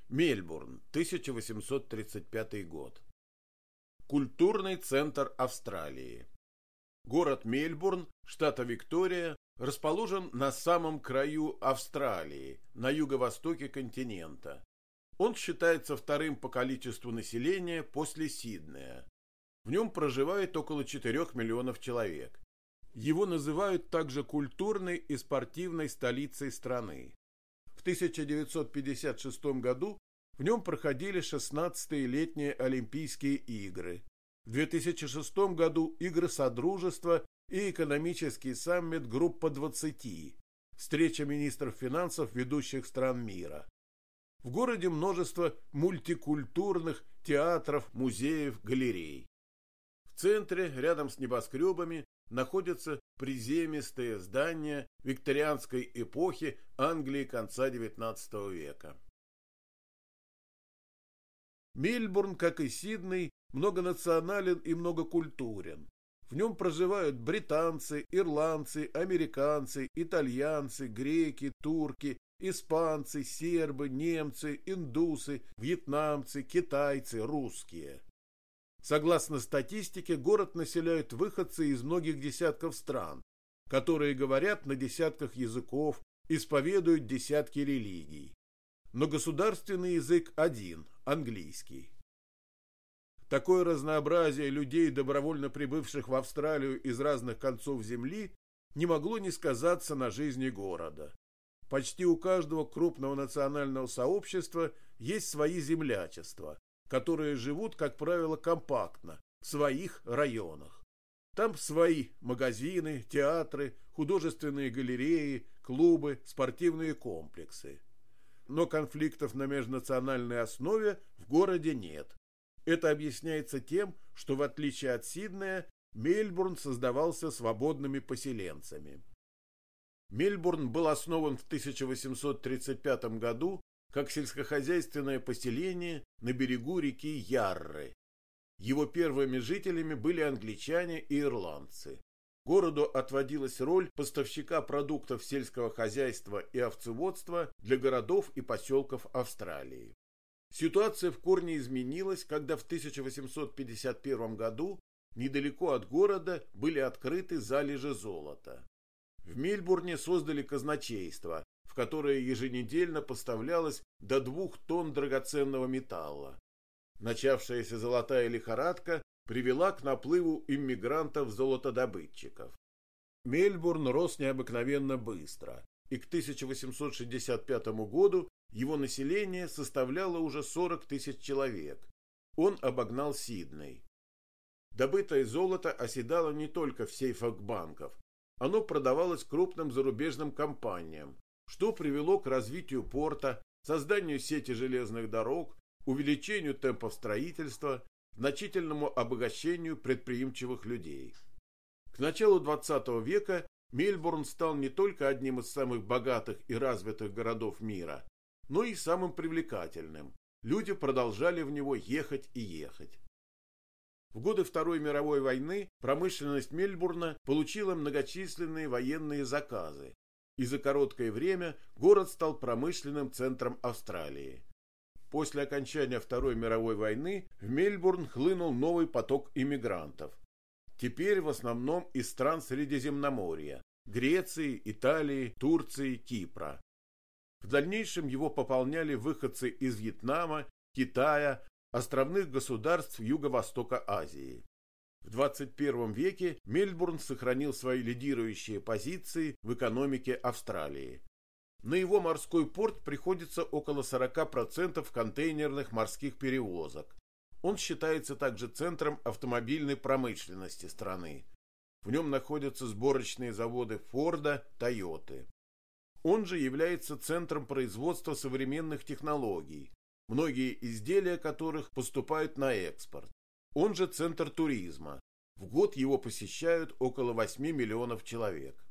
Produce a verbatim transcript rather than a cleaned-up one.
Мельбурн, тысяча восемьсот тридцать пятый год. Культурный центр Австралии. Город Мельбурн, штата Виктория, расположен на самом краю Австралии, на юго-востоке континента. Он считается вторым по количеству населения после Сиднея. В нем проживает около четырёх миллионов человек. Его называют также культурной и спортивной столицей страны. В тысяча девятьсот пятьдесят шестом году в нем проходили шестнадцатые летние Олимпийские игры. В две тысячи шестом году игры Содружества и экономический саммит Группа двадцати, встреча министров финансов ведущих стран мира. В городе множество мультикультурных театров, музеев, галерей. В центре, рядом с небоскребами, находятся приземистые здания викторианской эпохи Англии конца девятнадцатого века. Мельбурн, как и Сидней, многонационален и многокультурен. В нем проживают британцы, ирландцы, американцы, итальянцы, греки, турки, испанцы, сербы, немцы, индусы, вьетнамцы, китайцы, русские. Согласно статистике, город населяют выходцы из многих десятков стран, которые говорят на десятках языков, исповедуют десятки религий. Но государственный язык один – английский. Такое разнообразие людей, добровольно прибывших в Австралию из разных концов земли, не могло не сказаться на жизни города. Почти у каждого крупного национального сообщества есть свои землячества, которые живут, как правило, компактно, в своих районах. Там свои магазины, театры, художественные галереи, клубы, спортивные комплексы. Но конфликтов на межнациональной основе в городе нет. Это объясняется тем, что в отличие от Сиднея, Мельбурн создавался свободными поселенцами. Мельбурн был основан в тысяча восемьсот тридцать пятом году как сельскохозяйственное поселение на берегу реки Ярры. Его первыми жителями были англичане и ирландцы. Городу отводилась роль поставщика продуктов сельского хозяйства и овцеводства для городов и поселков Австралии. Ситуация в корне изменилась, когда в тысяча восемьсот пятьдесят первом году недалеко от города были открыты залежи золота. В Мельбурне создали казначейство, в которое еженедельно поставлялось до двух тонн драгоценного металла. Начавшаяся золотая лихорадка привела к наплыву иммигрантов-золотодобытчиков. Мельбурн рос необыкновенно быстро, и к тысяча восемьсот шестьдесят пятому году его население составляло уже сорок тысяч человек. Он обогнал Сидней. Добытое золото оседало не только в сейфах банков. Оно продавалось крупным зарубежным компаниям, что привело к развитию порта, созданию сети железных дорог, увеличению темпов строительства, значительному обогащению предприимчивых людей. К началу двадцатого века Мельбурн стал не только одним из самых богатых и развитых городов мира, но и самым привлекательным. Люди продолжали в него ехать и ехать. В годы Второй мировой войны промышленность Мельбурна получила многочисленные военные заказы, и за короткое время город стал промышленным центром Австралии. После окончания Второй мировой войны в Мельбурн хлынул новый поток иммигрантов. Теперь в основном из стран Средиземноморья – Греции, Италии, Турции, Кипра. В дальнейшем его пополняли выходцы из Вьетнама, Китая, островных государств Юго-Востока Азии. В двадцать первом веке Мельбурн сохранил свои лидирующие позиции в экономике Австралии. На его морской порт приходится около сорока процентов контейнерных морских перевозок. Он считается также центром автомобильной промышленности страны. В нем находятся сборочные заводы Форда, Тойоты. Он же является центром производства современных технологий, многие изделия которых поступают на экспорт. Он же центр туризма. В год его посещают около восьми миллионов человек.